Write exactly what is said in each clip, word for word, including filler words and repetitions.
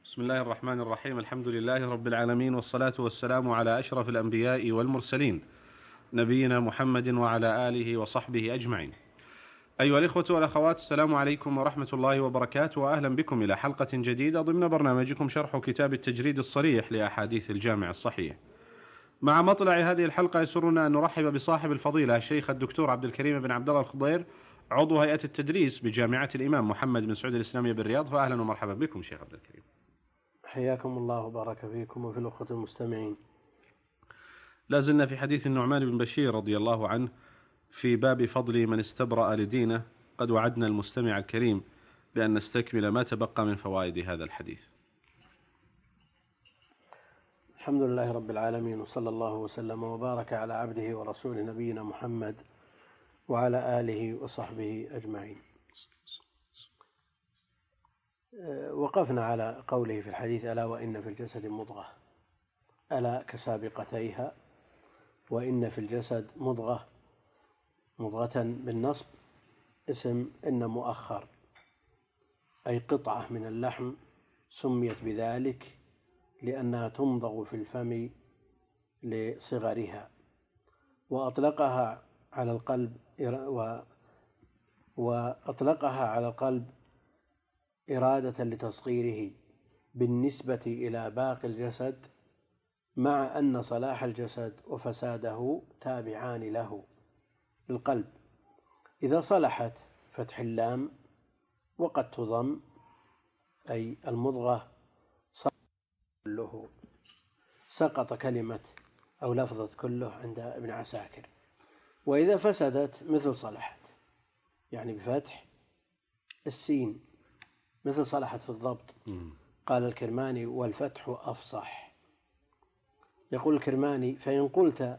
بسم الله الرحمن الرحيم. الحمد لله رب العالمين، والصلاة والسلام على أشرف الأنبياء والمرسلين، نبينا محمد وعلى آله وصحبه أجمعين. أيها الإخوة والأخوات، السلام عليكم ورحمة الله وبركاته، وأهلا بكم إلى حلقة جديدة ضمن برنامجكم شرح كتاب التجريد الصريح لأحاديث الجامع الصحيح. مع مطلع هذه الحلقة يسرنا أن نرحب بصاحب الفضيلة الشيخ الدكتور عبد الكريم بن عبد الله الخضير، عضو هيئة التدريس بجامعة الإمام محمد بن سعود الإسلامية بالرياض. فأهلا ومرحبا بكم شيخ عبد الكريم. حياكم الله وبارك فيكم وفي الأخوة المستمعين. لا زلنا في حديث النعمان بن بشير رضي الله عنه في باب فضل من استبرأ لدينه. قد وعدنا المستمع الكريم بأن نستكمل ما تبقى من فوائد هذا الحديث. الحمد لله رب العالمين، وصلى الله وسلم وبارك على عبده ورسوله نبينا محمد وعلى آله وصحبه أجمعين. وقفنا على قوله في الحديث: ألا وإن في الجسد مضغة، ألا كسابقتيها، وإن في الجسد مضغة، مضغة بالنصب اسم إن مؤخر، أي قطعة من اللحم سميت بذلك لأنها تمضغ في الفم لصغرها، وأطلقها على القلب وأطلقها على القلب إرادة لتصغيره بالنسبة إلى باقي الجسد، مع أن صلاح الجسد وفساده تابعان له. القلب إذا صلحت فتح اللام، وقد تضم، أي المضغة كله، سقط كلمة أو لفظة كله عند ابن عساكر. وإذا فسدت مثل صلحت، يعني بفتح السين، مثل صلحت في الضبط. قال الكرماني: والفتح أفصح. يقول الكرماني: فإن قلت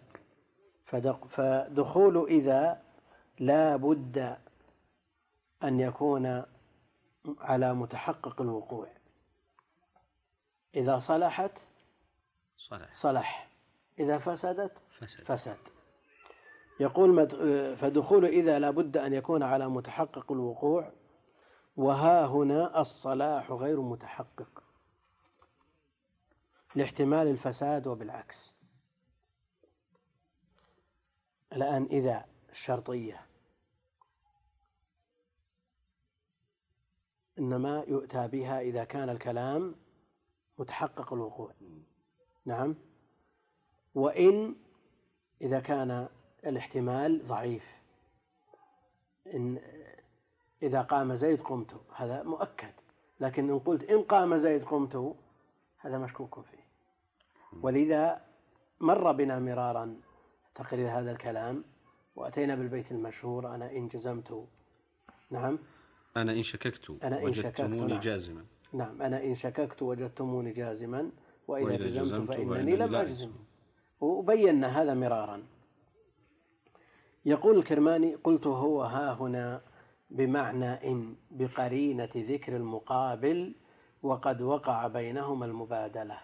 فدخول إذا لا بد أن يكون على متحقق الوقوع. إذا صلحت صلح, صلح، إذا فسدت فسد, فسد. يقول: فدخول إذا لا بد أن يكون على متحقق الوقوع، وها هنا الصلاح غير متحقق لاحتمال الفساد وبالعكس. الآن إذا الشرطية إنما يؤتى بها إذا كان الكلام متحقق الوقوع، نعم. وإن إذا كان الاحتمال ضعيف، إن إذا قام زيد قمت، هذا مؤكد. لكن إن قلت إن قام زيد قمت، هذا مشكوك فيه. ولذا مر بنا مرارا تقرير هذا الكلام، وأتينا بالبيت المشهور: أنا إن جزمت، نعم، أنا إن شككت وجدتموني نعم. جازما نعم أنا إن شككت وجدتموني جازما، وإذا, وإذا جزمت, جزمت فإنني لم أجزم. وبينا هذا مرارا. يقول الكرماني: قلت هو ها هنا بمعنى إن بقرينة ذكر المقابل، وقد وقع بينهما المبادلة.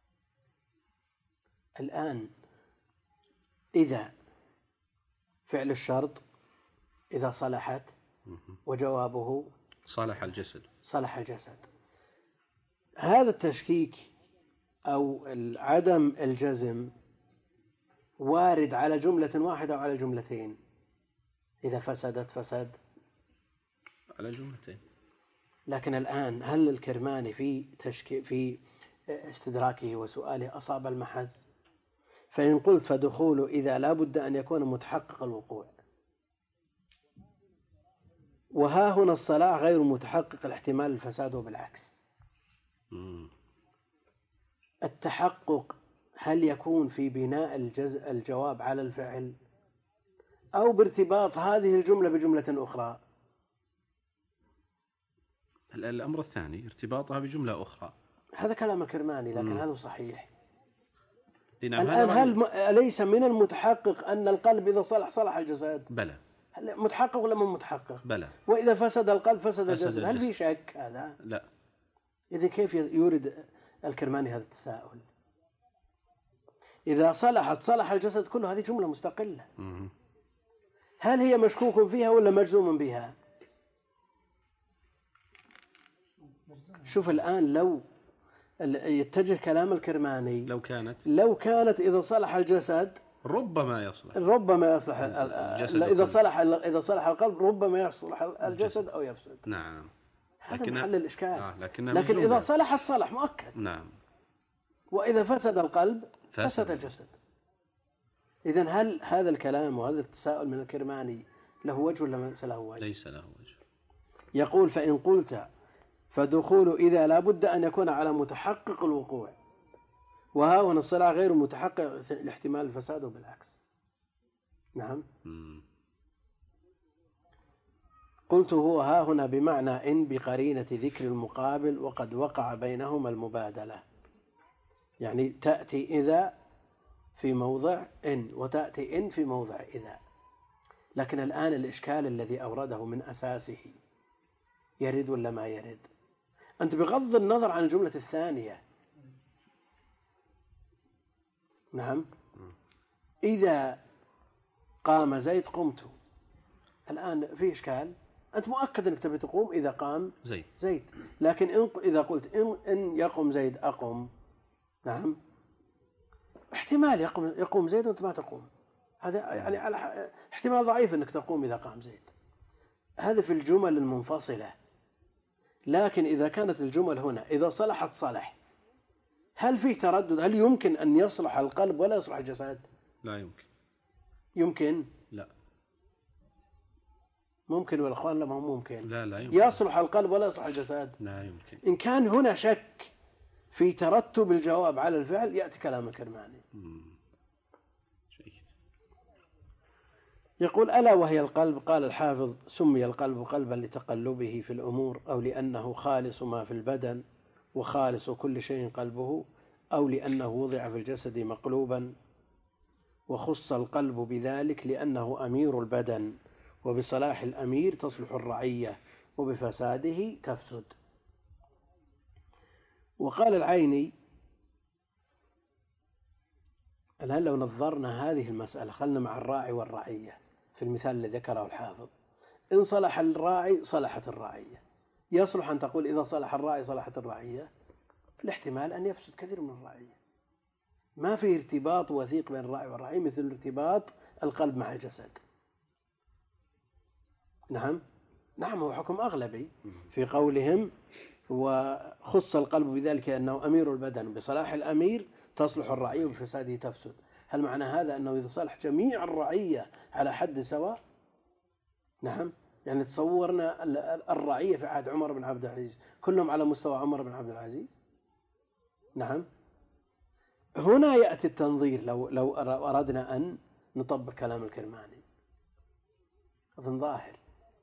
الآن إذا فعل الشرط إذا صلحت، وجوابه صلح الجسد صلح الجسد. هذا التشكيك أو عدم الجزم وارد على جملة واحدة أو على جملتين. إذا فسدت فسد على جملتين. لكن الآن هل الكرماني في تشكي في استدراكه وسؤاله أصاب المحز؟ فإن قلت فدخول إذا لا بد أن يكون متحقق الوقوع، وها هنا الصلاح غير متحقق الاحتمال الفساد وبالعكس. التحقق هل يكون في بناء الجواب على الفعل، أو بارتباط هذه الجملة بجملة أخرى؟ الأمر الثاني، ارتباطها بجملة أخرى. هذا كلام الكرماني، لكن هذا صحيح. نعم. الآن هل أليس من المتحقق أن القلب إذا صلح صلح الجسد؟ بلى. متحقق ولا مو متحقق؟ بلى. وإذا فسد القلب فسد الجسد. هل في شك هذا؟ لا. إذا كيف يورد الكرماني هذا التساؤل؟ إذا صلحت صلح الجسد كله، هذه جملة مستقلة. هل هي مشكوك فيها ولا مجزوم بها؟ شوف الآن لو يتجه كلام الكرماني لو كانت لو كانت إذا صلح الجسد ربما يصلح ربما يصلح إذا صلح إذا صلح القلب ربما يصلح الجسد أو يفسد. نعم. هذا محل الإشكال. آه لكن, لكن إذا صلحت صلح مؤكد. نعم. وإذا فسد القلب فسد, فسد الجسد. إذن هل هذا الكلام وهذا التساؤل من الكرماني له وجه ولا ليس له وجه؟ ليس له وجه. يقول فإن قلت فدخول إذا لا بد أن يكون على متحقق الوقوع، وها هنا الصلاة غير متحقق لاحتمال الفساد بالعكس. نعم. م. قلت هو ها هنا بمعنى إن بقرينة ذكر المقابل وقد وقع بينهما المبادلة، يعني تأتي إذا في موضع إن وتأتي إن في موضع إذا. لكن الآن الإشكال الذي أورده من أساسه يرد ولا ما يرد؟ أنت بغض النظر عن الجملة الثانية. نعم. إذا قام زيد قمت، الآن في إشكال. أنت مؤكد أنك تبي تقوم إذا قام زيد, زيد. لكن إن إذا قلت إن, إن يقوم زيد أقوم، نعم، احتمال يقوم يقوم زيد وأنت ما تقوم. هذا يعني على احتمال ضعيف أنك تقوم إذا قام زيد. هذا في الجمل المنفصلة. لكن إذا كانت الجمل هنا إذا صلحت صلح، هل في تردد؟ هل يمكن أن يصلح القلب ولا يصلح الجسد؟ لا يمكن. يمكن؟ لا. ممكن والأخوان لا ما هو ممكن. لا لا يمكن. يصلح القلب ولا يصلح الجسد؟ لا يمكن. إن كان هنا شك في ترتب الجواب على الفعل يأتي كلام الكرماني. يقول ألا وهي القلب. قال الحافظ سمي القلب قلبا لتقلبه في الأمور، أو لأنه خالص ما في البدن وخالص كل شيء قلبه، أو لأنه وضع في الجسد مقلوبا، وخص القلب بذلك لأنه أمير البدن، وبصلاح الأمير تصلح الرعية وبفساده تفسد. وقال العيني الآن لو نظرنا هذه المسألة، خلنا مع الراعي والرعية في المثال الذي ذكره الحافظ. إن صلح الراعي صلحت الرعية. يصلح أن تقول إذا صلح الراعي صلحت الرعية؟ الاحتمال أن يفسد كثير من الرعية. ما في ارتباط وثيق بين الراعي والرعية مثل ارتباط القلب مع الجسد. نعم نعم هو حكم أغلبي في قولهم وخص القلب بذلك أنه أمير البدن، بصلاح الأمير تصلح الرعية وبفساده تفسد. هل معنى هذا أنه إذا صلح جميع الرعية على حد سواء؟ نعم. يعني تصورنا الرعية في عهد عمر بن عبد العزيز كلهم على مستوى عمر بن عبد العزيز. نعم. هنا يأتي التنظير لو لو أردنا أن نطبق كلام الكرماني، أظن ظاهر.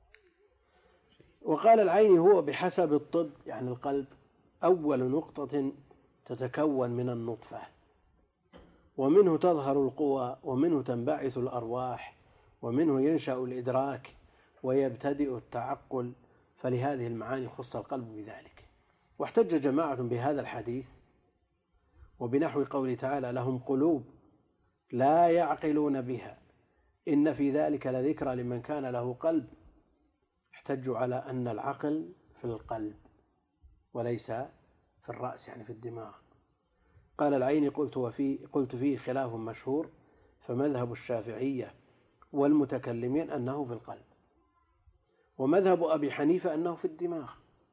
وقال العيني هو بحسب الطب، يعني القلب أول نقطة تتكون من النطفة، ومنه تظهر القوى، ومنه تنبعث الأرواح، ومنه ينشأ الإدراك ويبتدئ التعقل، فلهذه المعاني خص القلب بذلك. واحتج جماعة بهذا الحديث وبنحو قوله تعالى لهم قلوب لا يعقلون بها إن في ذلك لذكرى لمن كان له قلب. احتجوا على أن العقل في القلب وليس في الرأس، يعني في الدماغ. قال العيني قلت, وفي قلت فيه خلاف مشهور، فمذهب الشافعية والمتكلمين أنه في القلب، ومذهب أبي حنيفة أنه في الدماغ.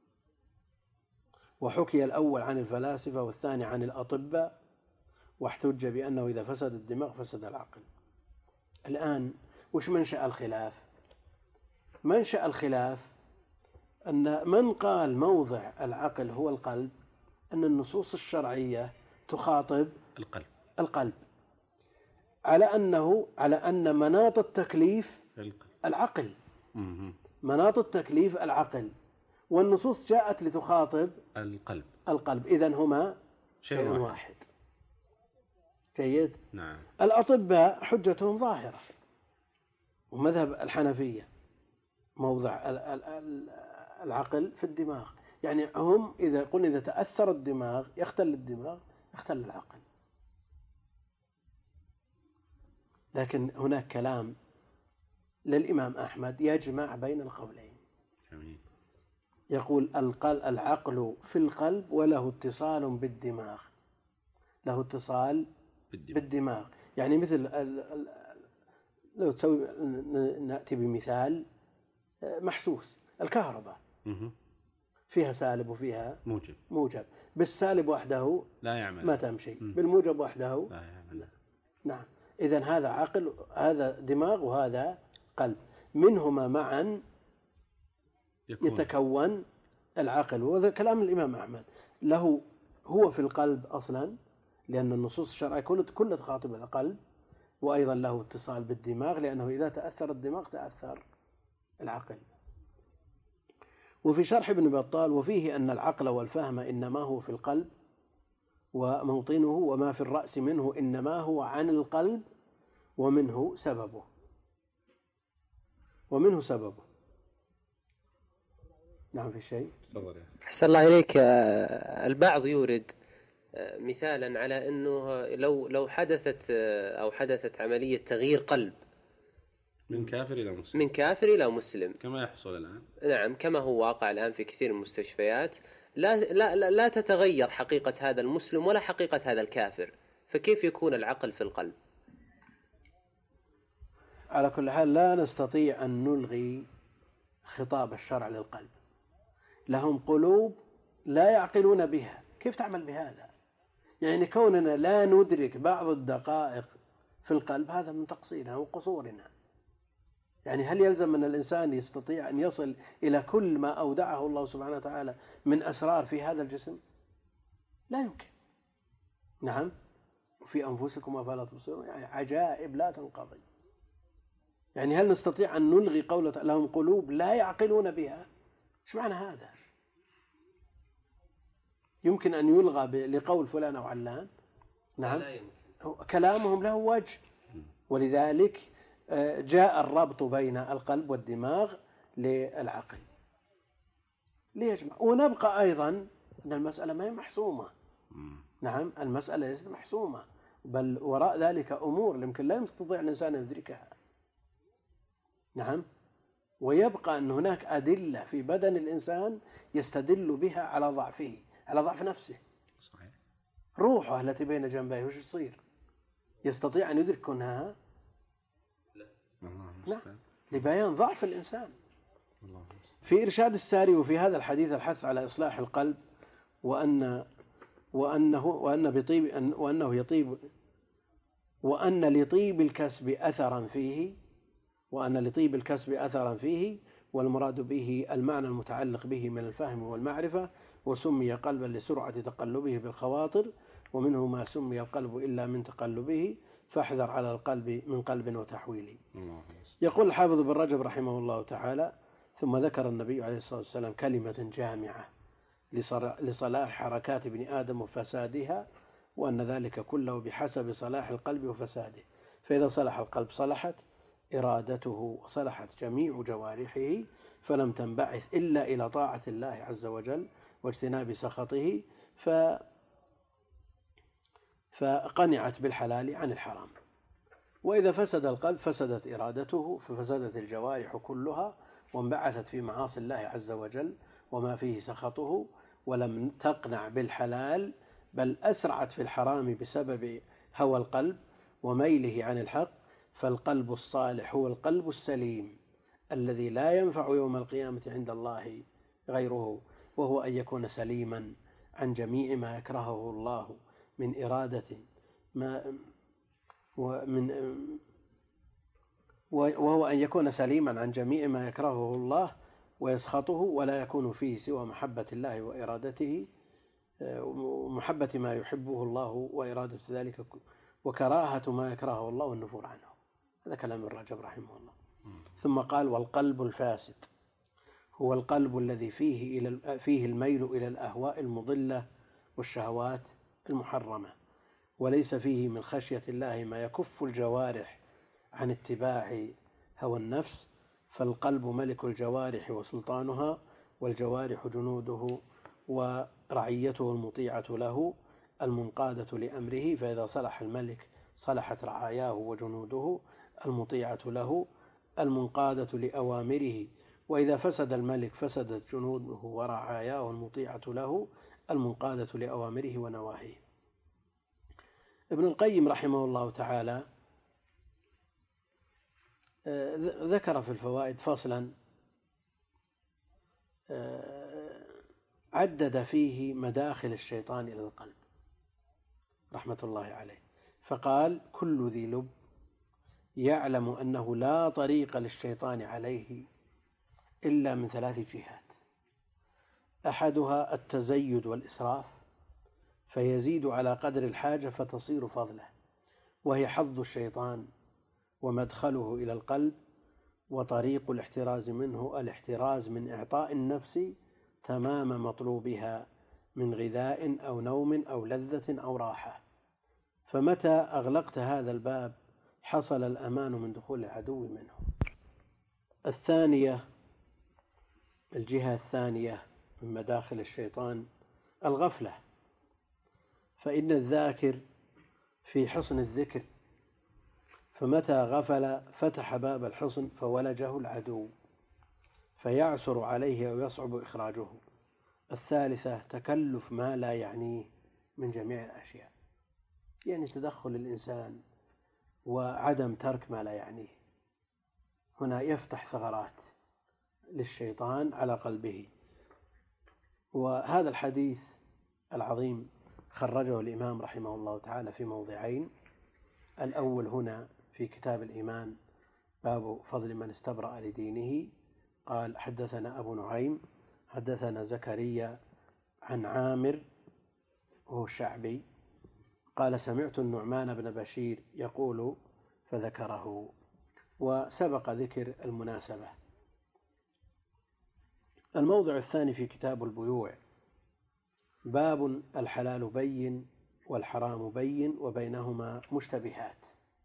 وحكي الأول عن الفلاسفة والثاني عن الأطباء، واحتج بأنه إذا فسد الدماغ فسد العقل. الآن وش منشأ الخلاف؟ منشأ الخلاف أن من قال موضع العقل هو القلب أن النصوص الشرعية تخاطب القلب القلب على أنه على أن مناط التكليف العقل، مناط التكليف العقل، والنصوص جاءت لتخاطب القلب القلب. إذن هما شيء واحد. واحد جيد. نعم. الأطباء حجتهم ظاهرة، ومذهب الحنفية موضع العقل في الدماغ، يعني هم إذا قلنا إذا تأثر الدماغ يختل الدماغ يختل العقل. لكن هناك كلام للإمام أحمد يجمع بين القولين. جميل. يقول العقل في القلب وله اتصال بالدماغ، له اتصال بالدماغ, بالدماغ. يعني مثل لو تسوي نأتي بمثال محسوس، الكهرباء فيها سالب وفيها موجب موجب بالسالب وحده لا يعمل، ما تمشي، بالموجب وحده لا يعمل. نعم. إذن هذا عقل، هذا دماغ وهذا قلب، منهما معا يكون. يتكون العقل. وهذا كلام الإمام أحمد، له هو في القلب أصلا، لأن النصوص الشرعية كلها تخاطب القلب، وأيضا له اتصال بالدماغ، لأنه إذا تأثر الدماغ تأثر العقل. وفي شرح ابن بطال وفيه أن العقل والفهم إنما هو في القلب وموطنه، وما في الرأس منه إنما هو عن القلب ومنه سببه ومنه سببه نعم. في شيء أحسن الله إليك. البعض يورد مثالا على أنه لو لو حدثت أو حدثت عملية تغيير قلب من كافر إلى مسلم من كافر إلى مسلم كما يحصل الآن. نعم، كما هو واقع الآن في كثير من المستشفيات، لا, لا, لا, لا تتغير حقيقة هذا المسلم ولا حقيقة هذا الكافر، فكيف يكون العقل في القلب؟ على كل حال لا نستطيع أن نلغي خطاب الشرع للقلب، لهم قلوب لا يعقلون بها، كيف تعمل بهذا؟ يعني كوننا لا ندرك بعض الدقائق في القلب هذا من تقصيرنا وقصورنا. يعني هل يلزم أن الإنسان يستطيع أن يصل إلى كل ما أودعه الله سبحانه وتعالى من أسرار في هذا الجسم؟ لا يمكن. نعم. في أنفسكم أفلا تبصرون، يعني عجائب لا تنقضي. يعني هل نستطيع أن نلغي قولة لهم قلوب لا يعقلون بها؟ إيش معنى هذا؟ يمكن أن يلغى لقول فلان أو علان؟ نعم. كلامهم له وجه، ولذلك جاء الربط بين القلب والدماغ للعقل ليجمع. ونبقى أيضا أن المسألة ما هي محسومة. نعم، المسألة ليست محسومة، بل وراء ذلك أمور يمكن لا يستطيع الإنسان أن يدركها. نعم. ويبقى أن هناك أدلة في بدن الإنسان يستدل بها على ضعفه، على ضعف نفسه. صحيح. روحه التي بين جنبيه وش تصير؟ يستطيع أن يدرك كونها؟ لا، لبيان ضعف الإنسان. في إرشاد الساري وفي هذا الحديث الحث على إصلاح القلب، وأن وأنه وأن بطيب أن وأنه يطيب وأن لطيب الكسب أثرا فيه وأن لطيب الكسب أثرا فيه والمراد به المعنى المتعلق به من الفهم والمعرفة، وسمي قلبا لسرعة تقلبه بالخواطر، ومنه ما سمي القلب إلا من تقلبه، فاحذر على القلب من قلب وتحويله. يقول الحافظ بن رجب رحمه الله تعالى: ثم ذكر النبي عليه الصلاة والسلام كلمة جامعة لصلاح حركات ابن آدم وفسادها، وأن ذلك كله بحسب صلاح القلب وفساده، فإذا صلح القلب صلحت إرادته وصلحت جميع جوارحه، فلم تنبعث إلا إلى طاعة الله عز وجل واجتناب سخطه، ف فقنعت بالحلال عن الحرام. وإذا فسد القلب فسدت إرادته، ففسدت الجوارح كلها وانبعثت في معاصي الله عز وجل وما فيه سخطه، ولم تقنع بالحلال، بل أسرعت في الحرام بسبب هوى القلب وميله عن الحق. فالقلب الصالح هو القلب السليم الذي لا ينفع يوم القيامة عند الله غيره، وهو أن يكون سليما عن جميع ما يكرهه الله من إرادة ما ومن وهو أن يكون سليما عن جميع ما يكرهه الله ويسخطه، ولا يكون فيه سوى محبة الله وإرادته، ومحبة ما يحبه الله وإرادة ذلك، وكراهة ما يكرهه الله والنفور عنه. هذا كلام الرجب رحمه الله. ثم قال: والقلب الفاسد هو القلب الذي فيه إلى فيه الميل إلى الأهواء المضلة والشهوات المحرمة، وليس فيه من خشية الله ما يكف الجوارح عن اتباع هوى النفس. فالقلب ملك الجوارح وسلطانها، والجوارح جنوده ورعيته المطيعة له المنقادة لأمره، فإذا صلح الملك صلحت رعاياه وجنوده المطيعة له المنقادة لأوامره، وإذا فسد الملك فسدت جنوده ورعاياه المطيعة له المنقادة لأوامره ونواهيه. ابن القيم رحمه الله تعالى ذكر في الفوائد فصلا عدد فيه مداخل الشيطان إلى القلب رحمة الله عليه، فقال: كل ذي لب يعلم أنه لا طريق للشيطان عليه إلا من ثلاث جهات: أحدها التزيد والإسراف فيزيد على قدر الحاجة فتصير فضله، وهي حظ الشيطان ومدخله إلى القلب، وطريق الاحتراز منه الاحتراز من إعطاء النفس تمام مطلوبها من غذاء أو نوم أو لذة أو راحة، فمتى أغلقت هذا الباب حصل الأمان من دخول العدو منه. الثانية، الجهة الثانية من مداخل الشيطان الغفلة، فإن الذاكر في حصن الذكر، فمتى غفل فتح باب الحصن فولجه العدو فيعسر عليه أو يصعب إخراجه. الثالثة تكلف ما لا يعنيه من جميع الأشياء، يعني تدخل الإنسان وعدم ترك ما لا يعنيه، هنا يفتح ثغرات للشيطان على قلبه. وهذا الحديث العظيم خرجه الإمام رحمه الله تعالى في موضعين: الأول هنا في كتاب الإيمان باب فضل من استبرأ لدينه، قال: حدثنا أبو نعيم حدثنا زكريا عن عامر وهو الشعبي قال: سمعت النعمان بن بشير يقول، فذكره، وسبق ذكر المناسبة. الموضع الثاني في كتاب البيوع باب الحلال بين والحرام بين وبينهما مشتبهات.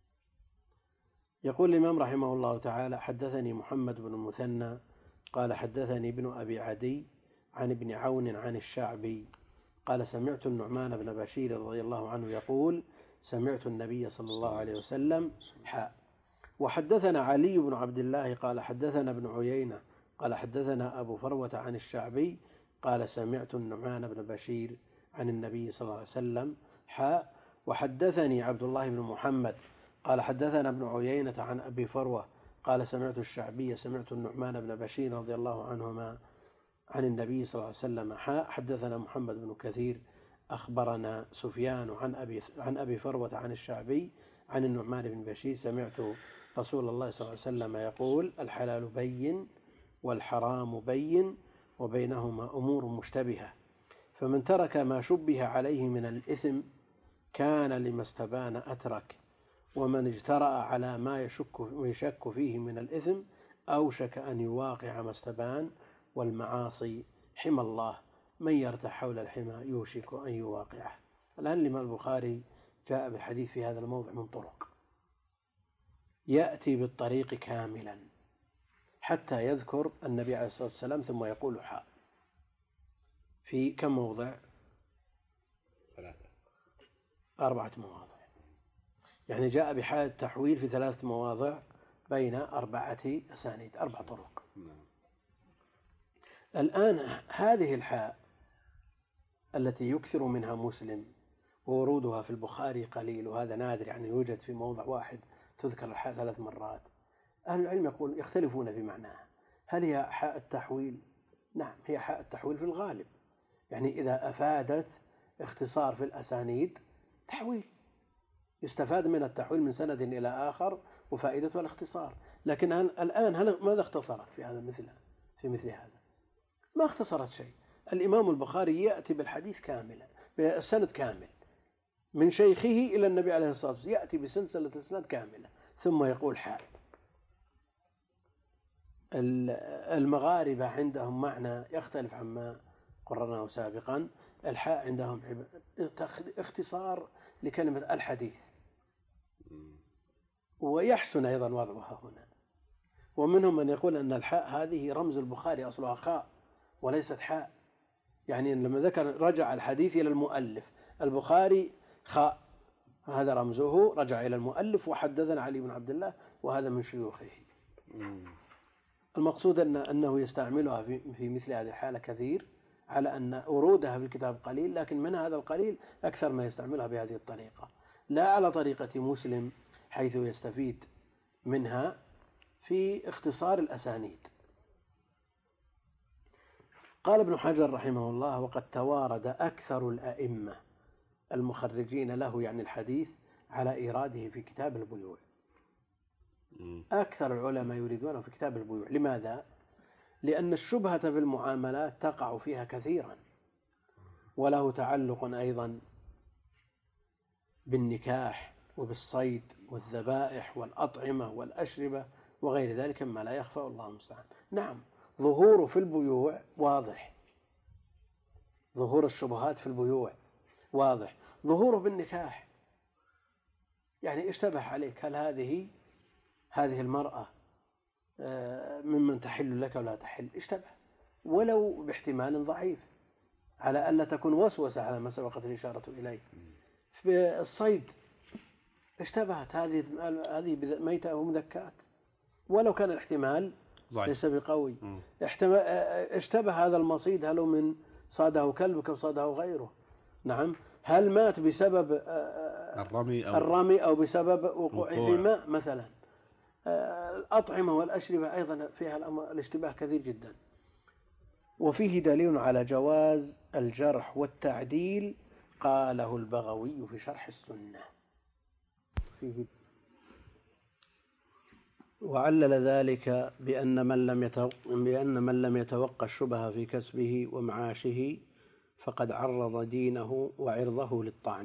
يقول الإمام رحمه الله تعالى: حدثني محمد بن المثنى قال حدثني ابن أبي عدي عن ابن عون عن الشعبي قال: سمعت النعمان بن بشير رضي الله عنه يقول: سمعت النبي صلى الله عليه وسلم حاء. وحدثنا علي بن عبد الله قال حدثنا ابن عيينة قال حدثنا أبو فروة عن الشعبي قال: سمعت النعمان بن بشير عن النبي صلى الله عليه وسلم حاء. وحدثني عبد الله بن محمد قال حدثنا ابن عيينة عن أبي فروة قال: سمعت الشعبي سمعت النعمان بن بشير رضي الله عنهما عن النبي صلى الله عليه وسلم حاء. حدثنا محمد بن كثير أخبرنا سفيان عن أبي, عن أبي فروة عن الشعبي عن النعمان بن بشير: سمعت رسول الله صلى الله عليه وسلم يقول: الحلال بين والحرام بين وبينهما أمور مشتبهة، فمن ترك ما شبه عليه من الإثم كان لما استبان أترك، ومن اجترأ على ما يشك, يشك فيه من الإثم أوشك أن يواقع ما استبان. والمعاصي حمى الله، من يرتح حول الحمى يوشك أن يواقعه. الآن الإمام البخاري جاء بالحديث في هذا الموضع من طرق، يأتي بالطريق كاملا حتى يذكر النبي عليه الصلاة والسلام ثم يقول حاء في كم موضع؟ ثلاثة أربعة مواضع، يعني جاء بحال التحويل في ثلاثة مواضع بين أربعة أسانيد، أربع طرق. الآن هذه الحاء التي يكثر منها مسلم وورودها في البخاري قليل، وهذا نادر، يعني يوجد في موضع واحد تذكر الحاء ثلاث مرات. أهل العلم يقول يختلفون في معناها، هل هي حاء التحويل؟ نعم، هي حاء التحويل في الغالب، يعني إذا أفادت اختصار في الأسانيد تحويل، يستفاد من التحويل من سند إلى آخر وفائدته الاختصار. لكن الآن هل ماذا اختصرت في هذا مثل في مثل هذا؟ ما اختصرت شيء. الإمام البخاري يأتي بالحديث كاملا، بالسند كامل من شيخه إلى النبي عليه الصلاة والسلام، يأتي بسلسلة السند كاملة ثم يقول حاء. المغاربة عندهم معنى يختلف عما قررناه سابقا. الحاء عندهم اختصار لكلمة الحديث، ويحسن أيضا وضعها هنا. ومنهم من يقول أن الحاء هذه رمز البخاري، أصلها خاء وليست حاء، يعني لما ذكر رجع الحديث إلى المؤلف، البخاري خاء هذا رمزه، رجع إلى المؤلف وحدثنا علي بن عبد الله وهذا من شيوخه. المقصود أن أنه يستعملها في, في مثل هذه الحالة كثير، على أن ورودها في الكتاب قليل، لكن من هذا القليل أكثر ما يستعملها بهذه الطريقة، لا على طريقة مسلم حيث يستفيد منها في اختصار الأسانيد. قال ابن حجر رحمه الله: وقد توارد أكثر الأئمة المخرجين له يعني الحديث على إيراده في كتاب البيوع. أكثر العلماء يريدونه في كتاب البيوع. لماذا؟ لأن الشبهة في المعاملات تقع فيها كثيرا، وله تعلق أيضا بالنكاح وبالصيد والذبائح والأطعمة والأشربة وغير ذلك مما لا يخفى، الله المستعان. نعم، ظهوره في البيوع واضح، ظهور الشبهات في البيوع واضح. ظهوره بالنكاح يعني اشتبه عليك، هل هذه هذه المرأة ممن تحل لك ولا تحل؟ اشتبه ولو باحتمال ضعيف، على ألا تكون وسوسة على ما سبقت الإشارة إليه. في الصيد اشتبهت، هذه هذه ميتة أو مذكات، ولو كان الاحتمال ليس بقوي. اشتبه هذا المصيد، هل من صاده كلبك أو صاده غيره؟ نعم. هل مات بسبب الرمي أو, الرمي أو بسبب وقوعه في ماء مثلا؟ الأطعمة والأشربة أيضا فيها الاشتباه كثير جدا. وفيه دليل على جواز الجرح والتعديل، قاله البغوي في شرح السنة. فيه وعلل ذلك بأن من لم بأن من لم يتوقع الشبهة في كسبه ومعاشه فقد عرض دينه وعرضه للطعن.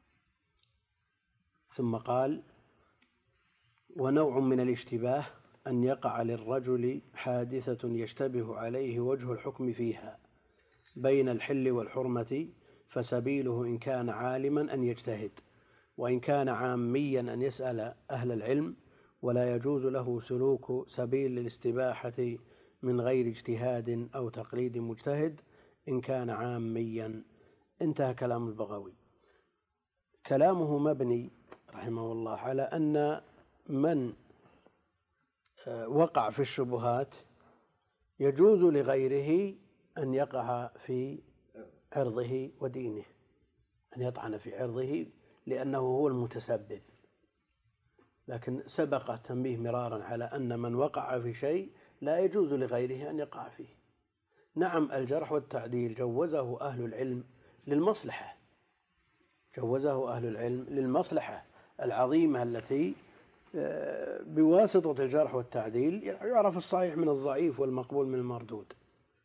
ثم قال: ونوع من الاشتباه أن يقع للرجل حادثة يشتبه عليه وجه الحكم فيها بين الحل والحرمة، فسبيله إن كان عالما أن يجتهد، وإن كان عاميا أن يسأل أهل العلم، ولا يجوز له سلوك سبيل الاستباحة من غير اجتهاد أو تقليد مجتهد إن كان عاميا. انتهى كلام البغوي. كلامه مبني رحمه الله على أن من وقع في الشبهات يجوز لغيره أن يقع في عرضه ودينه، أن يطعن في عرضه لأنه هو المتسبب. لكن سبق تنبيه مرارا على أن من وقع في شيء لا يجوز لغيره أن يقع فيه. نعم، الجرح والتعديل جوزه أهل العلم للمصلحة، جوزه أهل العلم للمصلحة العظيمة التي بواسطة الجرح والتعديل يعرف الصحيح من الضعيف والمقبول من المردود.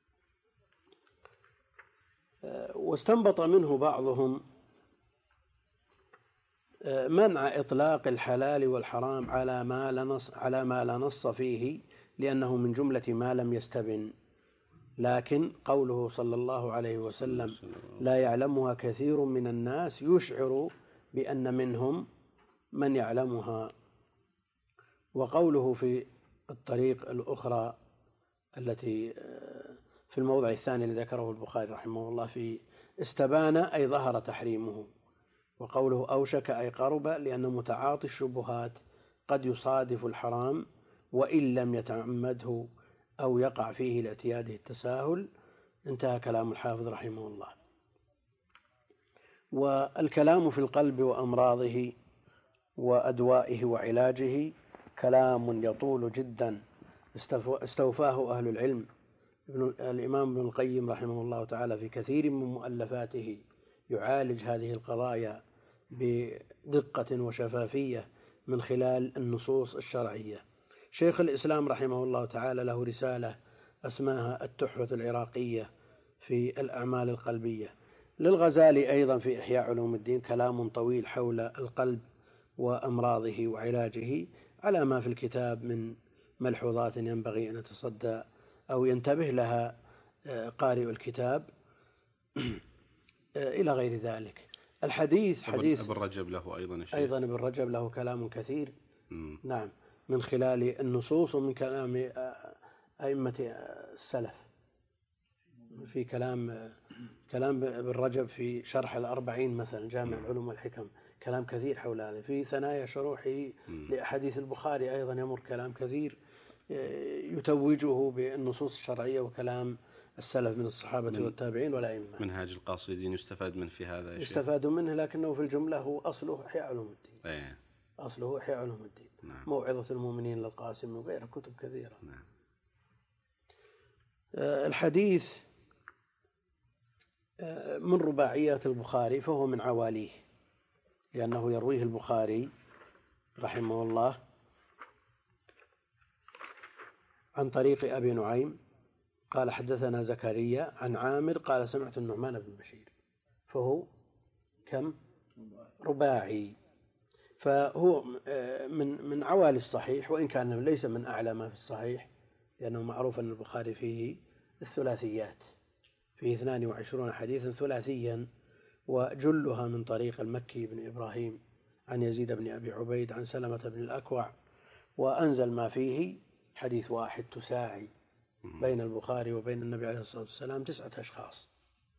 واستنبط منه بعضهم منع إطلاق الحلال والحرام على ما لا نص على ما لا نص فيه، لأنه من جملة ما لم يستبن. لكن قوله صلى الله عليه وسلم: لا يعلمها كثير من الناس، يشعر بأن منهم من يعلمها. وقوله في الطريق الأخرى التي في الموضع الثاني الذي ذكره البخاري رحمه الله في استبان أي ظهر تحريمه. وقوله أوشك أي قرب، لأن متعاطي الشبهات قد يصادف الحرام وإن لم يتعمده أو يقع فيه لاعتياده التساهل. انتهى كلام الحافظ رحمه الله. والكلام في القلب وأمراضه وأدوائه وعلاجه كلام يطول جدا استوفاه أهل العلم. الإمام ابن القيم رحمه الله تعالى في كثير من مؤلفاته يعالج هذه القضايا بدقة وشفافية من خلال النصوص الشرعية. شيخ الإسلام رحمه الله تعالى له رسالة اسمها التحفة العراقية في الأعمال القلبية. للغزالي أيضا في إحياء علوم الدين كلام طويل حول القلب وأمراضه وعلاجه، على ما في الكتاب من ملحوظات ينبغي أن يتصدى أو ينتبه لها قارئ الكتاب إلى غير ذلك. الحديث حديث ابن رجب له أيضا الشيخ. أيضا ابن رجب له كلام كثير. م. نعم، من خلال النصوص ومن كلام أئمة السلف. في كلام كلام ابن رجب في شرح الأربعين مثلا، جامع العلوم والحكم، كلام كثير حول هذا. في ثنايا شروحه لأحاديث البخاري أيضا يمر كلام كثير يتوجه بالنصوص الشرعية وكلام السلف من الصحابة من والتابعين والأئمة. منهاج القاصدين يستفاد من في هذا يا شيخ؟ يستفاد منه، لكنه في الجملة هو أصله إحياء علوم الدين. أيه. أصله إحياء علوم الدين. نعم. موعظة المؤمنين للقاسم وغير كتب كثيرة. نعم. الحديث من رباعيات البخاري، فهو من عواليه، لأنه يرويه البخاري رحمه الله عن طريق أبي نعيم قال حدثنا زكريا عن عامر قال سمعت النعمان بن بشير، فهو كم؟ رباعي. فهو من من عوالي الصحيح، وإن كان ليس من أعلى ما في الصحيح، لأنه معروف أن البخاري فيه الثلاثيات، فيه اثنان وعشرون حديثا ثلاثيا، وجلها من طريق المكي بن إبراهيم عن يزيد بن أبي عبيد عن سلمة بن الأكوع، وأنزل ما فيه حديث واحد تساعي بين البخاري وبين النبي عليه الصلاة والسلام تسعة أشخاص.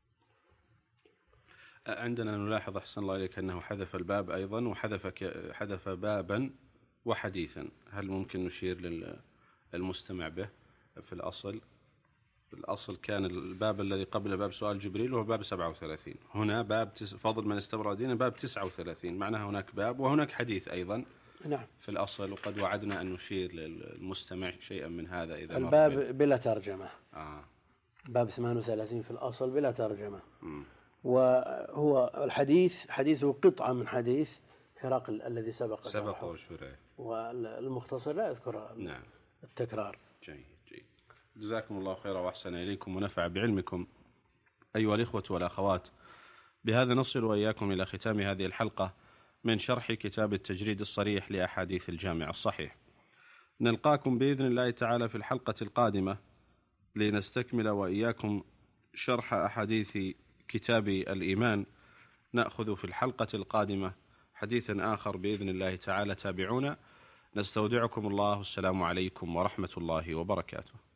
عندنا نلاحظ أحسن الله إليك أنه حذف الباب أيضا، وحذف حذف بابا وحديثا. هل ممكن نشير للمستمع به؟ في الأصل الأصل كان الباب الذي قبل باب سؤال جبريل وهو باب سبعة وثلاثين، هنا باب فضل من استبرأ دينه باب تسعة وثلاثين، معناها هناك باب وهناك حديث أيضا. نعم. في الأصل، وقد وعدنا أن نشير للمستمع شيئا من هذا إذا الباب بلا ترجمة. آه. باب ثمانية وثلاثين في الأصل بلا ترجمة. م. وهو الحديث حديثه قطعة من حديث هرقل الذي سبق سبق وشرع، والمختصر لا يذكر نعم. التكرار. جيد جيد. جزاكم الله خيرا وأحسن إليكم ونفع بعلمكم أيها الإخوة والأخوات. بهذا نصل وإياكم إلى ختام هذه الحلقة من شرح كتاب التجريد الصريح لأحاديث الجامع الصحيح. نلقاكم بإذن الله تعالى في الحلقة القادمة لنستكمل وإياكم شرح أحاديث كتاب الإيمان. نأخذ في الحلقة القادمة حديثا آخر بإذن الله تعالى. تابعونا. نستودعكم الله. السلام عليكم ورحمة الله وبركاته.